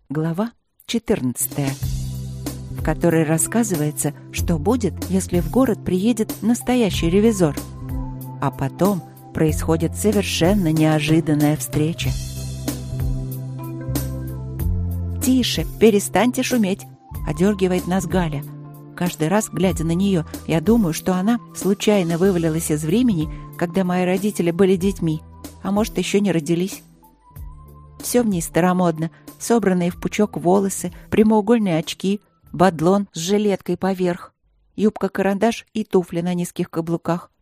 Глава 14, в которой рассказывается, что будет, если в город приедет настоящий ревизор. А потом происходит совершенно неожиданная встреча. «Тише, перестаньте шуметь!» — одергивает нас Галя. Каждый раз, глядя на нее, я думаю, что она случайно вывалилась из времени, когда мои родители были детьми, а может, еще не родились. Все в ней старомодно. Собранные в пучок волосы, прямоугольные очки, бадлон с жилеткой поверх, юбка-карандаш и туфли на низких каблуках.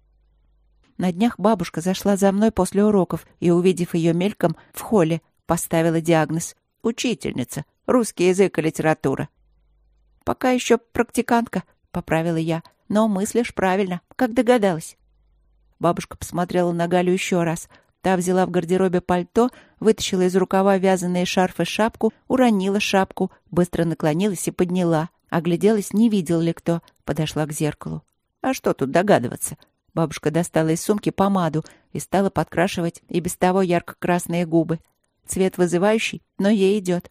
На днях бабушка зашла за мной после уроков и, увидев ее мельком в холле, поставила диагноз: «Учительница, русский язык и литература». «Пока еще практикантка», — поправила я, — «но мыслишь правильно, как догадалась». Бабушка посмотрела на Галю еще раз. Та взяла в гардеробе пальто, вытащила из рукава вязаные шарф и шапку, уронила шапку, быстро наклонилась и подняла. Огляделась, не видел ли кто. Подошла к зеркалу. А что тут догадываться? Бабушка достала из сумки помаду и стала подкрашивать и без того ярко-красные губы. Цвет вызывающий, но ей идет.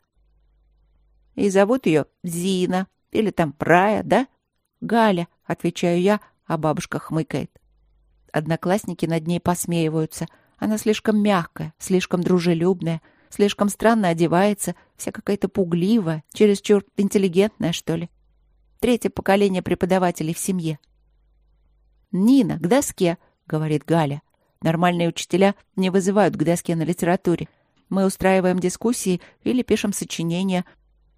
И зовут ее Зина. Или там Рая, да? Галя, отвечаю я, а бабушка хмыкает. Одноклассники над ней посмеиваются. Она слишком мягкая, слишком дружелюбная, слишком странно одевается, вся какая-то пугливая, чересчур интеллигентная, что ли. 3-е поколение преподавателей в семье. «Нина, к доске», — говорит Галя. «Нормальные учителя не вызывают к доске на литературе. Мы устраиваем дискуссии или пишем сочинения.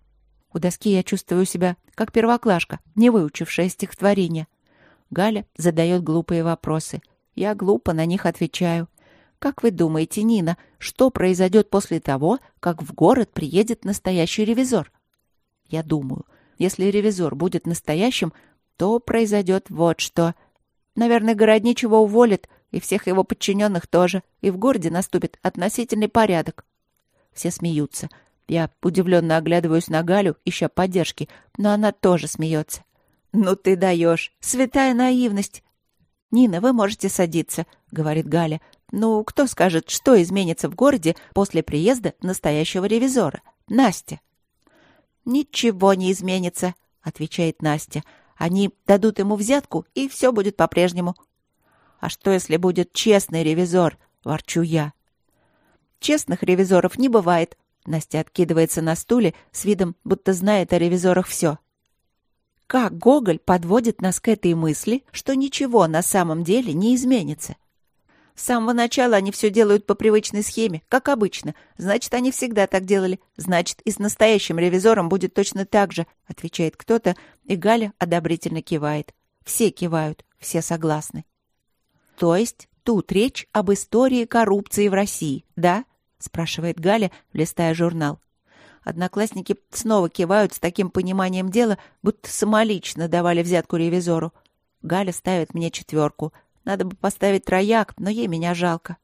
У доски я чувствую себя как первоклашка, не выучившая стихотворение. Галя задает глупые вопросы. Я глупо на них отвечаю. Как вы думаете, Нина, что произойдет после того, как в город приедет настоящий ревизор? Я думаю, если ревизор будет настоящим, то произойдет вот что. Наверное, городничего уволят, и всех его подчиненных тоже, и в городе наступит относительный порядок. Все смеются. Я удивленно оглядываюсь на Галю, ища поддержки, но она тоже смеется. «Ну ты даешь! Святая наивность!» «Нина, вы можете садиться», — говорит Галя. «Ну, кто скажет, что изменится в городе после приезда настоящего ревизора? Настя». «Ничего не изменится», — отвечает Настя. «Они дадут ему взятку, и все будет по-прежнему». «А что, если будет честный ревизор?» — ворчу я. «Честных ревизоров не бывает», — Настя откидывается на стуле с видом, будто знает о ревизорах все. Как Гоголь подводит нас к этой мысли, что ничего на самом деле не изменится? С самого начала они все делают по привычной схеме, как обычно. Значит, они всегда так делали. Значит, и с настоящим ревизором будет точно так же, отвечает кто-то, и Галя одобрительно кивает. Все кивают, все согласны. То есть тут речь об истории коррупции в России, да? Спрашивает Галя, листая журнал. Одноклассники снова кивают с таким пониманием дела, будто самолично давали взятку ревизору. Галя ставит мне 4. Надо бы поставить 3, но ей меня жалко.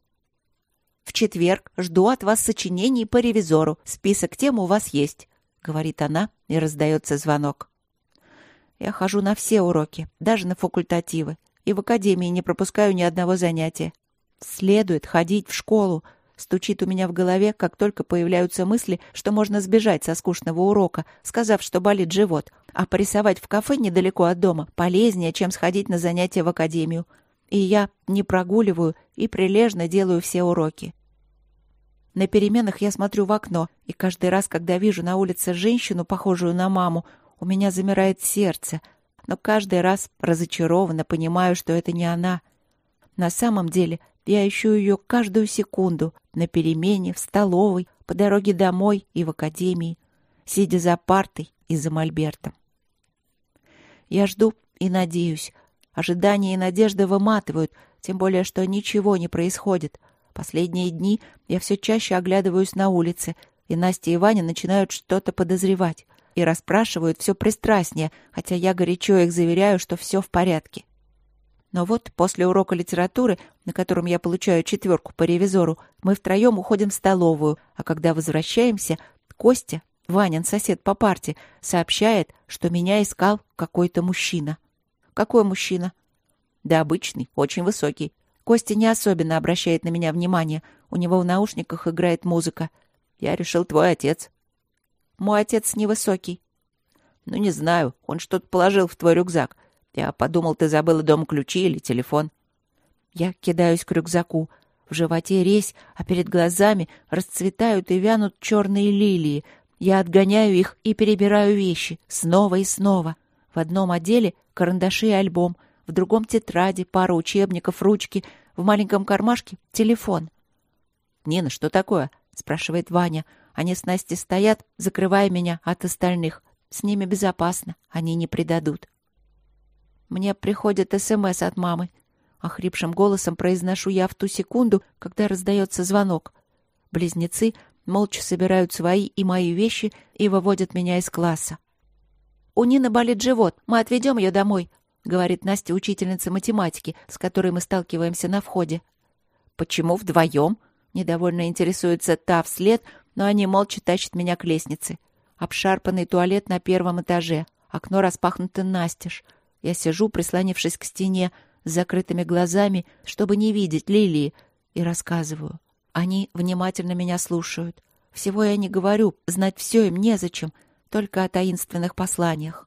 «В четверг жду от вас сочинений по ревизору. Список тем у вас есть», — говорит она, и раздается звонок. Я хожу на все уроки, даже на факультативы, и в академии не пропускаю ни одного занятия. Следует ходить в школу. Стучит у меня в голове, как только появляются мысли, что можно сбежать со скучного урока, сказав, что болит живот, а порисовать в кафе недалеко от дома полезнее, чем сходить на занятия в академию. И я не прогуливаю и прилежно делаю все уроки. На переменах я смотрю в окно, и каждый раз, когда вижу на улице женщину, похожую на маму, у меня замирает сердце, но каждый раз разочарованно понимаю, что это не она. На самом деле я ищу ее каждую секунду, на перемене, в столовой, по дороге домой и в академии, сидя за партой и за мольбертом. Я жду и надеюсь. Ожидания и надежда выматывают, тем более, что ничего не происходит. Последние дни я все чаще оглядываюсь на улице, и Настя и Ваня начинают что-то подозревать и расспрашивают все пристрастнее, хотя я горячо их заверяю, что все в порядке. Но вот после урока литературы, на котором я получаю 4 по ревизору, мы втроем уходим в столовую, а когда возвращаемся, Костя, Ванин сосед по парте, сообщает, что меня искал какой-то мужчина. Какой мужчина? Да обычный, очень высокий. Костя не особенно обращает на меня внимание. У него в наушниках играет музыка. Я решил, твой отец. Мой отец невысокий». «Ну, не знаю. Он что-то положил в твой рюкзак. Я подумал, ты забыла дома ключи или телефон». Я кидаюсь к рюкзаку. В животе резь, а перед глазами расцветают и вянут черные лилии. Я отгоняю их и перебираю вещи снова и снова. В одном отделе карандаши и альбом, в другом тетради, пара учебников, ручки, в маленьком кармашке телефон. «Нина, что такое?» — спрашивает Ваня. Они с Настей стоят, закрывая меня от остальных. С ними безопасно, они не предадут. Мне приходит СМС от мамы. Охрипшим голосом произношу я в ту секунду, когда раздается звонок. Близнецы молча собирают свои и мои вещи и выводят меня из класса. «У Нины болит живот, мы отведем ее домой», — говорит Настя, учительница математики, с которой мы сталкиваемся на входе. «Почему вдвоем?» — недовольно интересуется та вслед, но они молча тащат меня к лестнице. Обшарпанный туалет на первом этаже, окно распахнуто настежь. Я сижу, прислонившись к стене, с закрытыми глазами, чтобы не видеть лилии, и рассказываю. Они внимательно меня слушают. Всего я не говорю, знать все им незачем, только о таинственных посланиях.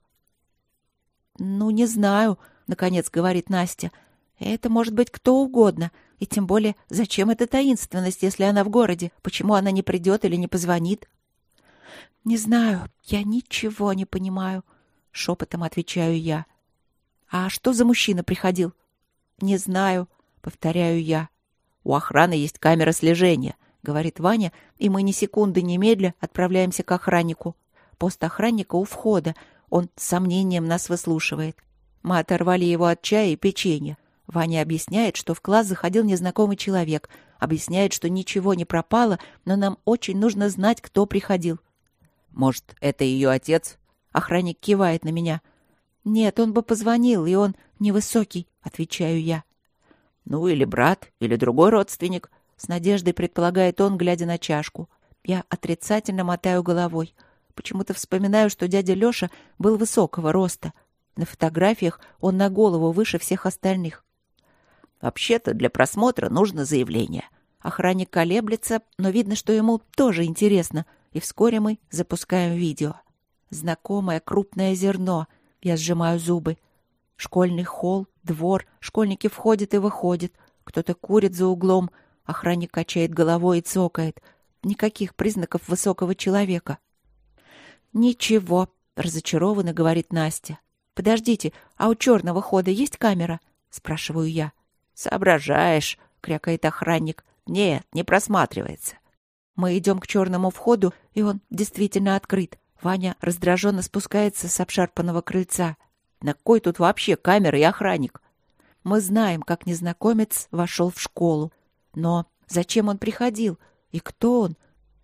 «Ну, не знаю», — наконец говорит Настя. «Это может быть кто угодно, и тем более, зачем эта таинственность, если она в городе? Почему она не придет или не позвонит?» «Не знаю, я ничего не понимаю», — шепотом отвечаю я. «А что за мужчина приходил?» «Не знаю», — повторяю я. «У охраны есть камера слежения», — говорит Ваня, и мы ни секунды немедля отправляемся к охраннику. Пост охранника у входа. Он с сомнением нас выслушивает. Мы оторвали его от чая и печенья. Ваня объясняет, что в класс заходил незнакомый человек. Объясняет, что ничего не пропало, но нам очень нужно знать, кто приходил. «Может, это ее отец?» Охранник кивает на меня. «Нет, он бы позвонил, и он невысокий», — отвечаю я. «Ну, или брат, или другой родственник», — с надеждой предполагает он, глядя на чашку. Я отрицательно мотаю головой. Почему-то вспоминаю, что дядя Лёша был высокого роста. На фотографиях он на голову выше всех остальных. «Вообще-то для просмотра нужно заявление». Охранник колеблется, но видно, что ему тоже интересно, и вскоре мы запускаем видео. Знакомое крупное зерно. Я сжимаю зубы. Школьный холл, двор, школьники входят и выходят. Кто-то курит за углом. Охранник качает головой и цокает. Никаких признаков высокого человека. «Ничего», — разочарованно говорит Настя. «Подождите, а у черного хода есть камера?» — спрашиваю я. «Соображаешь», — крякает охранник. «Нет, не просматривается». Мы идем к черному входу, и он действительно открыт. Ваня раздраженно спускается с обшарпанного крыльца. «На кой тут вообще камера и охранник?» Мы знаем, как незнакомец вошел в школу. Но зачем он приходил? И кто он?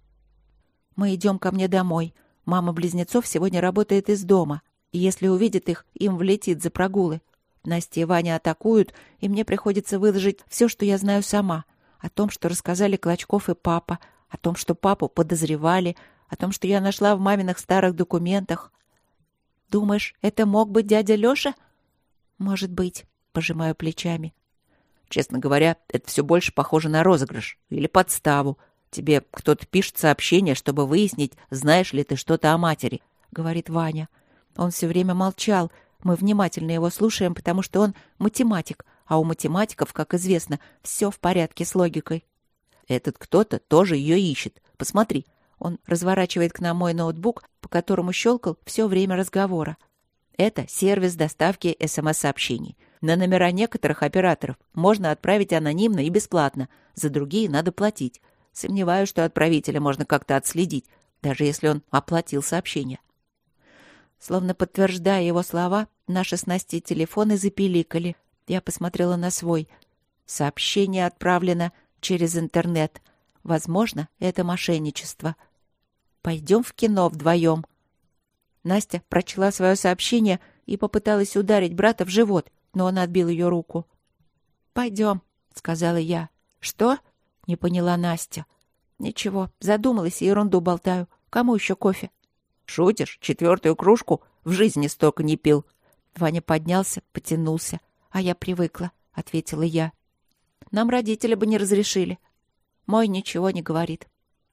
Мы идем ко мне домой. Мама близнецов сегодня работает из дома. И если увидит их, им влетит за прогулы. Настя и Ваня атакуют, и мне приходится выложить все, что я знаю сама. О том, что рассказали Клочков и папа. О том, что папу подозревали. О том, что я нашла в маминых старых документах. «Думаешь, это мог быть дядя Лёша?» «Может быть», — пожимаю плечами. «Честно говоря, это все больше похоже на розыгрыш или подставу. Тебе кто-то пишет сообщение, чтобы выяснить, знаешь ли ты что-то о матери», — говорит Ваня. Он все время молчал. Мы внимательно его слушаем, потому что он математик, а у математиков, как известно, все в порядке с логикой. «Этот кто-то тоже ее ищет. Посмотри». Он разворачивает к нам мой ноутбук, по которому щелкал все время разговора. Это сервис доставки СМС-сообщений. На номера некоторых операторов можно отправить анонимно и бесплатно, за другие надо платить. Сомневаюсь, что отправителя можно как-то отследить, даже если он оплатил сообщение. Словно подтверждая его слова, наши с Настей телефоны запиликали. Я посмотрела на свой. Сообщение отправлено через интернет. Возможно, это мошенничество. «Пойдем в кино вдвоем». Настя прочла свое сообщение и попыталась ударить брата в живот, но он отбил ее руку. «Пойдем», — сказала я. «Что?» — не поняла Настя. «Ничего, задумалась и ерунду болтаю. Кому еще кофе?» «Шутишь? 4-ю кружку? В жизни столько не пил». Ваня поднялся, потянулся. «А я привыкла», — ответила я. «Нам родители бы не разрешили». Мой ничего не говорит.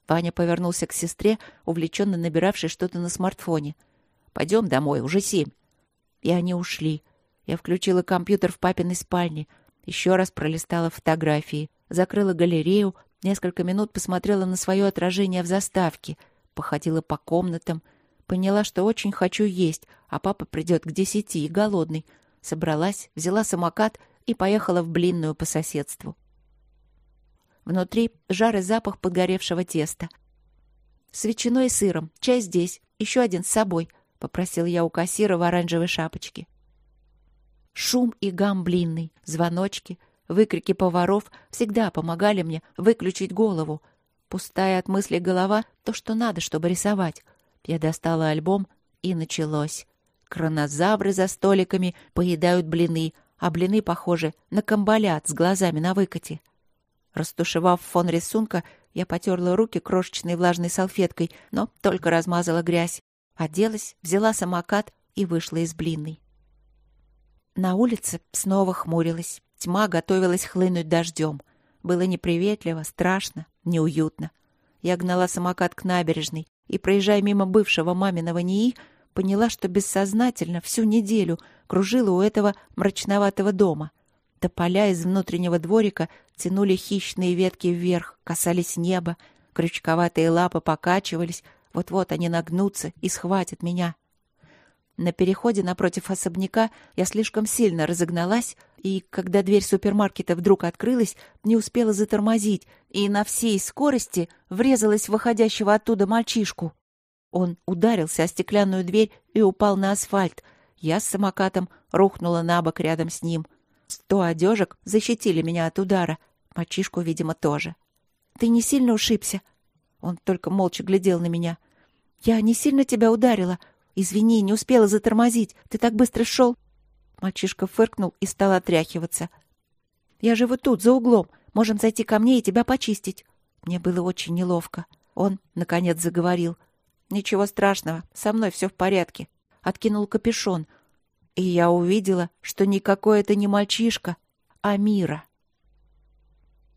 Ваня повернулся к сестре, увлеченно набиравшей что-то на смартфоне. «Пойдем домой, уже 7». И они ушли. Я включила компьютер в папиной спальне, еще раз пролистала фотографии, закрыла галерею, несколько минут посмотрела на свое отражение в заставке, походила по комнатам, поняла, что очень хочу есть, а папа придет к 10 и голодный. Собралась, взяла самокат и поехала в блинную по соседству. Внутри жар и запах подгоревшего теста. «С ветчиной и сыром. Чай здесь. Еще один с собой», — попросил я у кассира в оранжевой шапочке. Шум и гам блинный, звоночки, выкрики поваров всегда помогали мне выключить голову. Пустая от мыслей голова — то, что надо, чтобы рисовать. Я достала альбом, и началось. Кронозавры за столиками поедают блины, а блины похожи на камбалят с глазами на выкате. Растушевав фон рисунка, я потерла руки крошечной влажной салфеткой, но только размазала грязь. Оделась, взяла самокат и вышла из блинной. На улице снова хмурилась. Тьма готовилась хлынуть дождем. Было неприветливо, страшно, неуютно. Я гнала самокат к набережной и, проезжая мимо бывшего маминого НИИ, поняла, что бессознательно всю неделю кружила у этого мрачноватого дома. Тополя из внутреннего дворика тянули хищные ветки вверх, касались неба, крючковатые лапы покачивались, вот-вот они нагнутся и схватят меня. На переходе напротив особняка я слишком сильно разогналась, и, когда дверь супермаркета вдруг открылась, не успела затормозить и на всей скорости врезалась в выходящего оттуда мальчишку. Он ударился о стеклянную дверь и упал на асфальт. Я с самокатом рухнула на бок рядом с ним. 100 одежек защитили меня от удара. Мальчишку, видимо, тоже. «Ты не сильно ушибся?» Он только молча глядел на меня. «Я не сильно тебя ударила? Извини, не успела затормозить. Ты так быстро шел». Мальчишка фыркнул и стал отряхиваться. «Я живу тут, за углом. Можем зайти ко мне и тебя почистить». Мне было очень неловко. Он, наконец, заговорил. «Ничего страшного, со мной все в порядке». Откинул капюшон. И я увидела, что никакой это не мальчишка, а Мира.